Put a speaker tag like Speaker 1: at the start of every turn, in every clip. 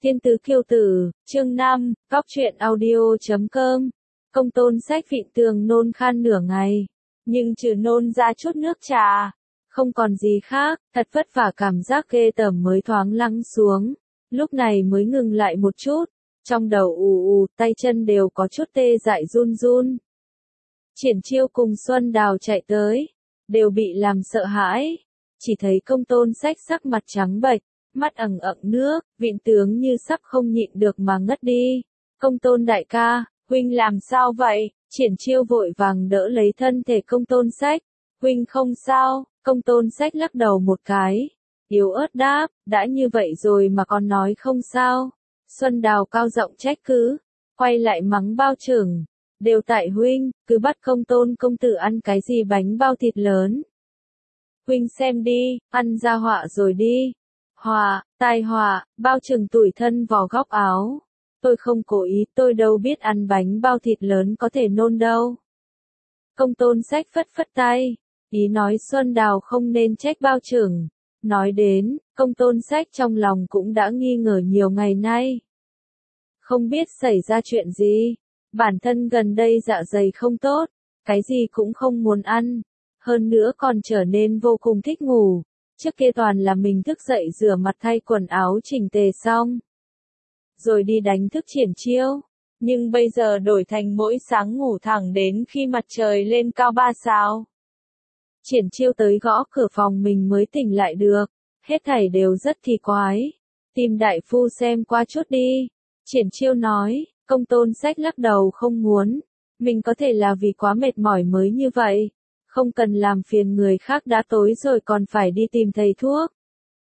Speaker 1: Thiên tứ kiêu tử, chương 5, góc truyện audio.com. Công tôn sách vịn tường nôn khan nửa ngày, nhưng trừ nôn ra chút nước trà, không còn gì khác, thật vất vả cảm giác ghê tởm mới thoáng lắng xuống, lúc này mới ngừng lại một chút, trong đầu ù ù, tay chân đều có chút tê dại run run. Triển Chiêu cùng Xuân Đào chạy tới, đều bị làm sợ hãi, chỉ thấy công tôn sách sắc mặt trắng bệch, mắt ẩn ẩn nước, vịn tướng như sắp không nhịn được mà ngất đi. Công tôn đại ca, huynh làm sao vậy? Triển Chiêu vội vàng đỡ lấy thân thể công tôn sách. Huynh không sao, công tôn sách lắc đầu một cái. Yếu ớt đáp, đã như vậy rồi mà còn nói không sao. Xuân Đào cao giọng trách cứ, quay lại mắng bao trưởng. Đều tại huynh, cứ bắt công tôn công tử ăn cái gì bánh bao thịt lớn. Huynh xem đi, ăn ra họa rồi đi. Họa, tai họa, bao trừng tủi thân vò góc áo. Tôi không cố ý, tôi đâu biết ăn bánh bao thịt lớn có thể nôn đâu. Công tôn sách phất phất tay, ý nói Xuân Đào không nên trách bao trưởng. Nói đến, công tôn sách trong lòng cũng đã nghi ngờ nhiều ngày nay. Không biết xảy ra chuyện gì, bản thân gần đây dạ dày không tốt, cái gì cũng không muốn ăn, hơn nữa còn trở nên vô cùng thích ngủ. Trước kia toàn là mình thức dậy rửa mặt thay quần áo chỉnh tề xong, rồi đi đánh thức Triển Chiêu. Nhưng bây giờ đổi thành mỗi sáng ngủ thẳng đến khi mặt trời lên cao 3 sao. Triển Chiêu tới gõ cửa phòng mình mới tỉnh lại được, hết thảy đều rất kỳ quái. Tìm đại phu xem qua chút đi. Triển Chiêu nói, công tôn sách lắc đầu không muốn. Mình có thể là vì quá mệt mỏi mới như vậy. Không cần làm phiền người khác, đã tối rồi còn phải đi tìm thầy thuốc.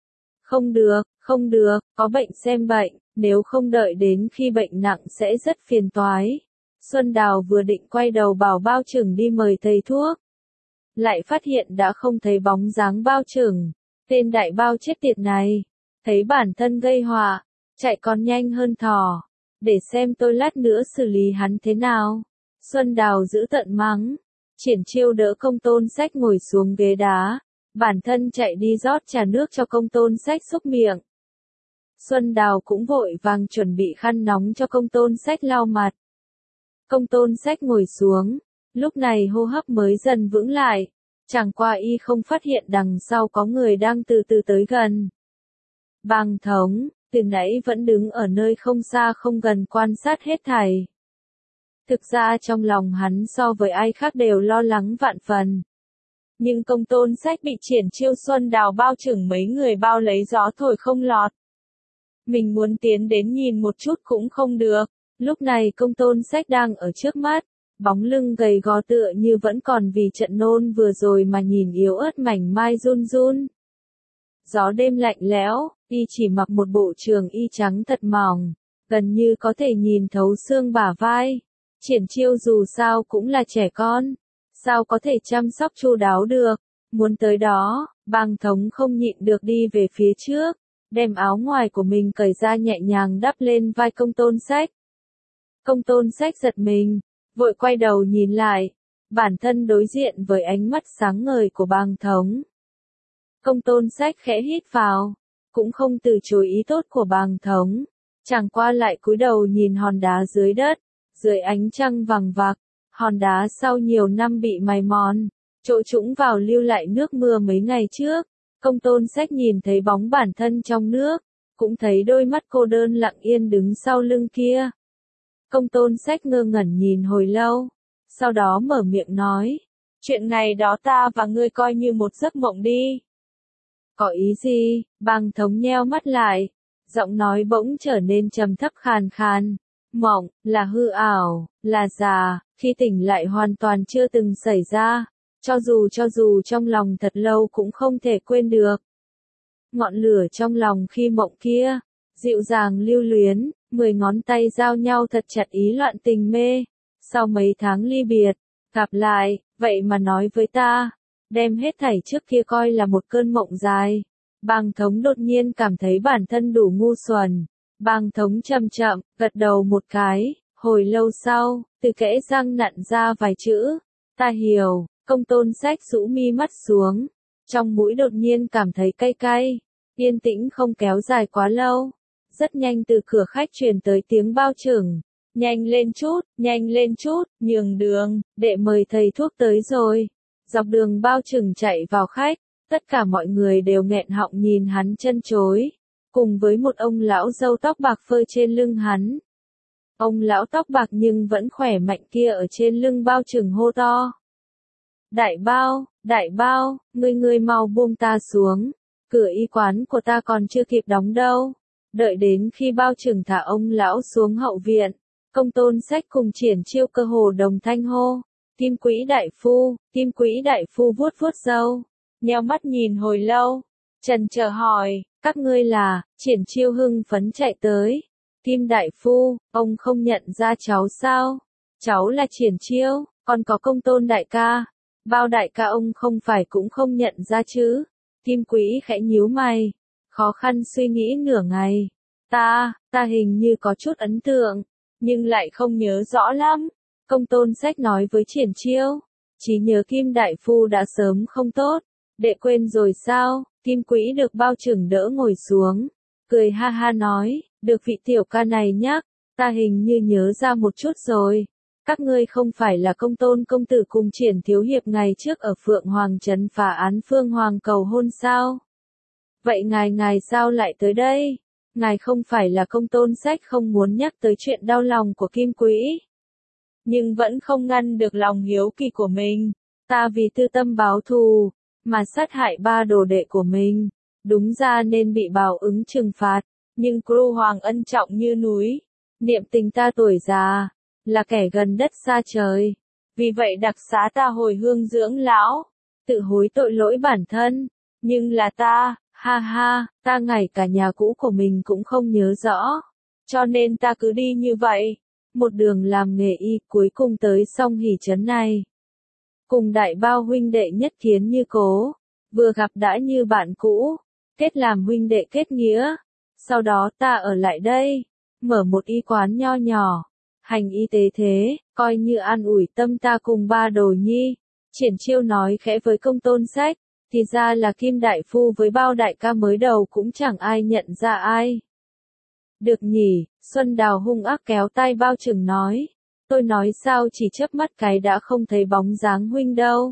Speaker 1: Không được, có bệnh xem bệnh, nếu không đợi đến khi bệnh nặng sẽ rất phiền toái. Xuân Đào vừa định quay đầu bảo bao trưởng đi mời thầy thuốc. Lại phát hiện đã không thấy bóng dáng bao trưởng, tên đại bao chết tiệt này. Thấy bản thân gây họa, chạy còn nhanh hơn thỏ. Để xem tôi lát nữa xử lý hắn thế nào. Xuân Đào giữ tận mắng. Triển Chiêu đỡ công tôn sách ngồi xuống ghế đá, bản thân chạy đi rót trà nước cho công tôn sách xúc miệng. Xuân Đào cũng vội vàng chuẩn bị khăn nóng cho công tôn sách lau mặt. Công tôn sách ngồi xuống, lúc này hô hấp mới dần vững lại, chẳng qua y không phát hiện đằng sau có người đang từ từ tới gần. Bàng Thống, từ nãy vẫn đứng ở nơi không xa không gần quan sát hết thảy. Thực ra trong lòng hắn so với ai khác đều lo lắng vạn phần. Nhưng công tôn sách bị Triển Chiêu Xuân Đào bao trưởng mấy người bao lấy gió thổi không lọt. Mình muốn tiến đến nhìn một chút cũng không được. Lúc này công tôn sách đang ở trước mắt, bóng lưng gầy gò tựa như vẫn còn vì trận nôn vừa rồi mà nhìn yếu ớt mảnh mai run run. Gió đêm lạnh lẽo, y chỉ mặc một bộ trường y trắng thật mỏng, gần như có thể nhìn thấu xương bả vai. Triển Chiêu dù sao cũng là trẻ con, sao có thể chăm sóc chu đáo được. Muốn tới đó, Bàng Thống không nhịn được đi về phía trước, đem áo ngoài của mình cởi ra nhẹ nhàng đắp lên vai công tôn sách. Công tôn sách giật mình, vội quay đầu nhìn lại, bản thân đối diện với ánh mắt sáng ngời của Bàng Thống. Công tôn sách khẽ hít vào, cũng không từ chối ý tốt của Bàng Thống, chẳng qua lại cúi đầu nhìn hòn đá dưới đất. Dưới ánh trăng vàng vặc, hòn đá sau nhiều năm bị mài mòn, chỗ trũng vào lưu lại nước mưa mấy ngày trước. Công tôn sách nhìn thấy bóng bản thân trong nước, cũng thấy đôi mắt cô đơn lặng yên đứng sau lưng kia. Công tôn sách ngơ ngẩn nhìn hồi lâu, sau đó mở miệng nói, chuyện này đó ta và ngươi coi như một giấc mộng đi. Có ý gì? Bàng Thống nheo mắt lại, giọng nói bỗng trở nên trầm thấp khàn khàn. Mộng, là hư ảo, là giả, khi tỉnh lại hoàn toàn chưa từng xảy ra, cho dù trong lòng thật lâu cũng không thể quên được. Ngọn lửa trong lòng khi mộng kia, dịu dàng lưu luyến, 10 ngón tay giao nhau thật chặt ý loạn tình mê. Sau mấy tháng ly biệt, gặp lại, vậy mà nói với ta, đem hết thảy trước kia coi là một cơn mộng dài. Bàng Thống đột nhiên cảm thấy bản thân đủ ngu xuẩn. Bàng Thống chậm chậm, gật đầu một cái, hồi lâu sau, từ kẽ răng nặn ra vài chữ, ta hiểu. Công tôn sách rũ mi mắt xuống, trong mũi đột nhiên cảm thấy cay cay, yên tĩnh không kéo dài quá lâu, Rất nhanh từ cửa khách truyền tới tiếng bao trưởng. Nhanh lên chút, nhường đường, đệ mời thầy thuốc tới rồi. Dọc đường bao trưởng chạy vào khách, tất cả mọi người đều nghẹn họng nhìn hắn chân chối. Cùng với một ông lão râu tóc bạc phơ trên lưng hắn. Ông lão tóc bạc nhưng vẫn khỏe mạnh kia ở trên lưng bao trưởng hô to. Đại bao, ngươi mau buông ta xuống. Cửa y quán của ta còn chưa kịp đóng đâu. Đợi đến khi bao trưởng thả ông lão xuống hậu viện. Công Tôn Sách cùng Triển Chiêu cơ hồ đồng thanh hô. Kim Quỹ đại phu vuốt vuốt râu. Nheo mắt nhìn hồi lâu. Trần chờ hỏi, các ngươi là, Triển Chiêu hưng phấn chạy tới. Kim đại phu, ông không nhận ra cháu sao? Cháu là Triển Chiêu, còn có Công Tôn đại ca. Bao đại ca ông không phải cũng không nhận ra chứ? Kim Quỹ khẽ nhíu mày, khó khăn suy nghĩ nửa ngày. Ta hình như có chút ấn tượng, nhưng lại không nhớ rõ lắm. Công Tôn Sách nói với Triển Chiêu, trí nhớ Kim đại phu đã sớm không tốt. Đệ quên rồi sao? Kim Quỹ được bao trưởng đỡ ngồi xuống, cười ha ha nói, được vị tiểu ca này nhắc, ta hình như nhớ ra một chút rồi. Các ngươi không phải là Công Tôn công tử cùng Triển thiếu hiệp ngày trước ở Phượng Hoàng trấn phá án Phương Hoàng cầu hôn sao? Vậy ngài sao lại tới đây? Ngài không phải là Công Tôn Sách không muốn nhắc tới chuyện đau lòng của Kim Quỹ, nhưng vẫn không ngăn được lòng hiếu kỳ của mình. Ta vì tư tâm báo thù mà sát hại 3 đồ đệ của mình, đúng ra nên bị báo ứng trừng phạt, nhưng Cưu Hoàng ân trọng như núi, niệm tình ta tuổi già, là kẻ gần đất xa trời, vì vậy đặc xá ta hồi hương dưỡng lão, tự hối tội lỗi bản thân, nhưng là ta, ha ha, ta ngay cả nhà cũ của mình cũng không nhớ rõ, cho nên ta cứ đi như vậy, một đường làm nghề y cuối cùng tới Song Hỷ trấn này. Cùng đại bao huynh đệ nhất kiến như cố, vừa gặp đã như bạn cũ, kết làm huynh đệ kết nghĩa, sau đó ta ở lại đây, mở một y quán nho nhỏ, hành y tế thế, coi như an ủi tâm ta cùng 3 đồ nhi. Triển Chiêu nói khẽ với Công Tôn Sách, thì ra là Kim đại phu với bao đại ca mới đầu cũng chẳng ai nhận ra ai. Được nhỉ, Xuân Đào hung ác kéo tay bao trưởng nói. Tôi nói sao chỉ chớp mắt cái đã không thấy bóng dáng huynh đâu.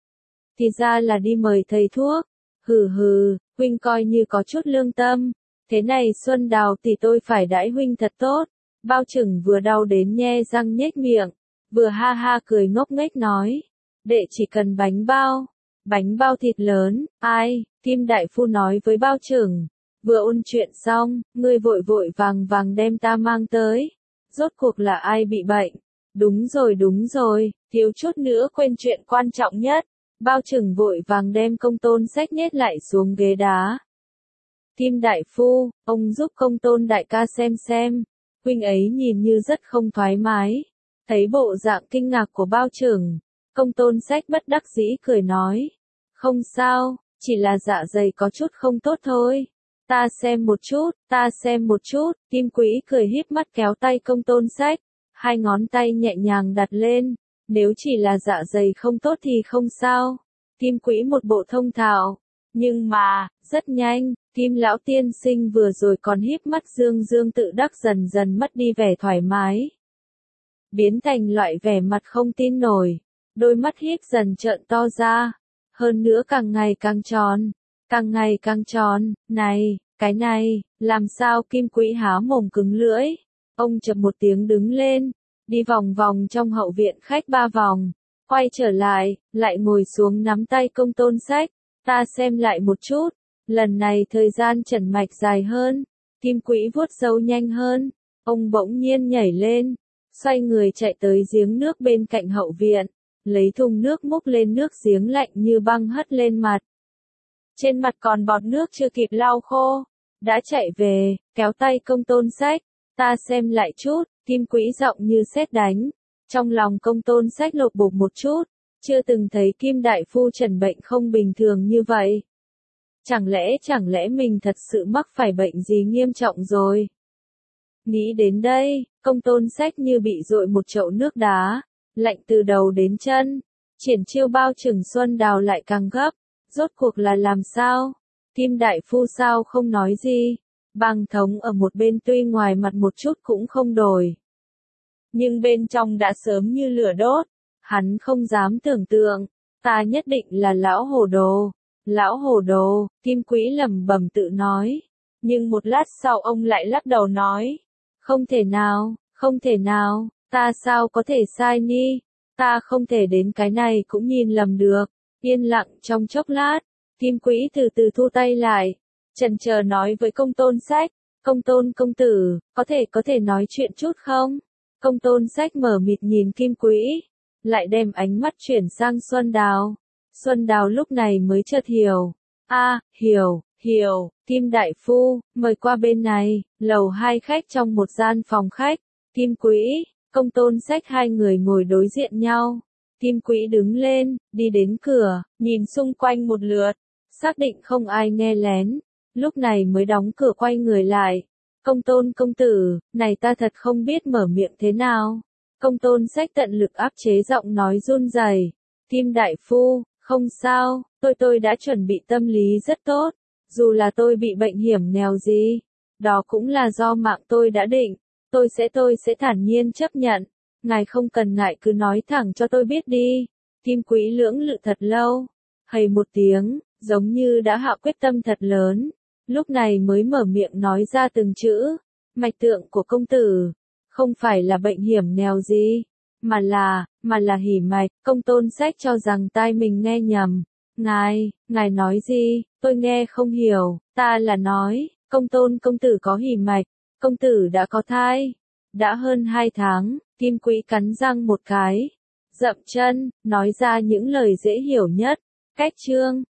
Speaker 1: Thì ra là đi mời thầy thuốc. Hừ, huynh coi như có chút lương tâm. Thế này Xuân Đào thì tôi phải đãi huynh thật tốt. Bao trưởng vừa đau đến nhe răng nhếch miệng, vừa ha ha cười ngốc nghếch nói. Đệ chỉ cần bánh bao thịt lớn, ai, Kim đại phu nói với bao trưởng. Vừa ôn chuyện xong, ngươi vội vàng đem ta mang tới. Rốt cuộc là ai bị bệnh? Đúng rồi, thiếu chút nữa quên chuyện quan trọng nhất. Bao trưởng vội vàng đem Công Tôn Sách nhét lại xuống ghế đá. Kim đại phu, ông giúp Công Tôn đại ca xem. Huynh ấy nhìn như rất không thoải mái. Thấy bộ dạng kinh ngạc của bao trưởng, Công Tôn Sách bất đắc dĩ cười nói. Không sao, chỉ là dạ dày có chút không tốt thôi. Ta xem một chút, Kim Quỹ cười híp mắt kéo tay Công Tôn Sách, 2 ngón tay nhẹ nhàng đặt lên, nếu chỉ là dạ dày không tốt thì không sao. Kim Quỹ một bộ thông thạo, nhưng mà, rất nhanh, Kim lão tiên sinh vừa rồi còn híp mắt dương tự đắc dần dần mất đi vẻ thoải mái. Biến thành loại vẻ mặt không tin nổi, đôi mắt híp dần trợn to ra, hơn nữa càng ngày càng tròn, cái này, làm sao? Kim Quỹ há mồm cứng lưỡi, ông chập một tiếng đứng lên, đi vòng vòng trong hậu viện khách 3 vòng, quay trở lại ngồi xuống nắm tay Công Tôn Sách, ta xem lại một chút, lần này thời gian trần mạch dài hơn, Kim Quỹ vuốt râu nhanh hơn, ông bỗng nhiên nhảy lên, xoay người chạy tới giếng nước bên cạnh hậu viện, lấy thùng nước múc lên nước giếng lạnh như băng hất lên mặt. Trên mặt còn bọt nước chưa kịp lau khô, đã chạy về, kéo tay Công Tôn Sách, ta xem lại chút, Kim Quỹ giọng như sét đánh. Trong lòng Công Tôn Sách lột bột một chút, chưa từng thấy Kim đại phu trần bệnh không bình thường như vậy. Chẳng lẽ mình thật sự mắc phải bệnh gì nghiêm trọng rồi? Nghĩ đến đây, Công Tôn Sách như bị dội một chậu nước đá, lạnh từ đầu đến chân. Triển Chiêu bao trưởng Xuân Đào lại càng gấp, rốt cuộc là làm sao? Kim đại phu sao không nói gì? Băng thống ở một bên tuy ngoài mặt một chút cũng không đổi, nhưng bên trong đã sớm như lửa đốt. Hắn không dám tưởng tượng, ta nhất định là lão hồ đồ. Lão hồ đồ, Kim Quỹ lẩm bẩm tự nói. Nhưng một lát sau ông lại lắc đầu nói. Không thể nào, không thể nào, ta sao có thể sai ni? Ta không thể đến cái này cũng nhìn lầm được. Yên lặng trong chốc lát, Kim Quỹ từ từ thu tay lại. Chần chờ nói với Công Tôn Sách. Công Tôn công tử, có thể nói chuyện chút không? Công Tôn Sách mở mịt nhìn Kim Quỹ, lại đem ánh mắt chuyển sang Xuân Đào. Xuân Đào lúc này mới chợt hiểu. Hiểu, Kim đại phu, mời qua bên này. Lầu 2 khách trong một gian phòng khách. Kim Quỹ, Công Tôn Sách hai người ngồi đối diện nhau. Kim Quỹ đứng lên, đi đến cửa, nhìn xung quanh một lượt, xác định không ai nghe lén, lúc này mới đóng cửa quay người lại. Công Tôn công tử, này ta thật không biết mở miệng thế nào. Công Tôn Sách tận lực áp chế giọng nói run rẩy. Kim đại phu, không sao, tôi đã chuẩn bị tâm lý rất tốt. Dù là tôi bị bệnh hiểm nghèo gì, đó cũng là do mạng tôi đã định. Tôi sẽ thản nhiên chấp nhận. Ngài không cần ngại cứ nói thẳng cho tôi biết đi. Kim Quỹ lưỡng lự thật lâu, hầy một tiếng, giống như đã hạ quyết tâm thật lớn. Lúc này mới mở miệng nói ra từng chữ. Mạch tượng của công tử, không phải là bệnh hiểm nghèo gì, mà là hỉ mạch. Công Tôn Sách cho rằng tai mình nghe nhầm. Ngài nói gì, tôi nghe không hiểu. Ta là nói, Công Tôn công tử có hỉ mạch, công tử đã có thai. Đã hơn 2 tháng, Kim Quỹ cắn răng một cái, dậm chân, nói ra những lời dễ hiểu nhất. Cách chương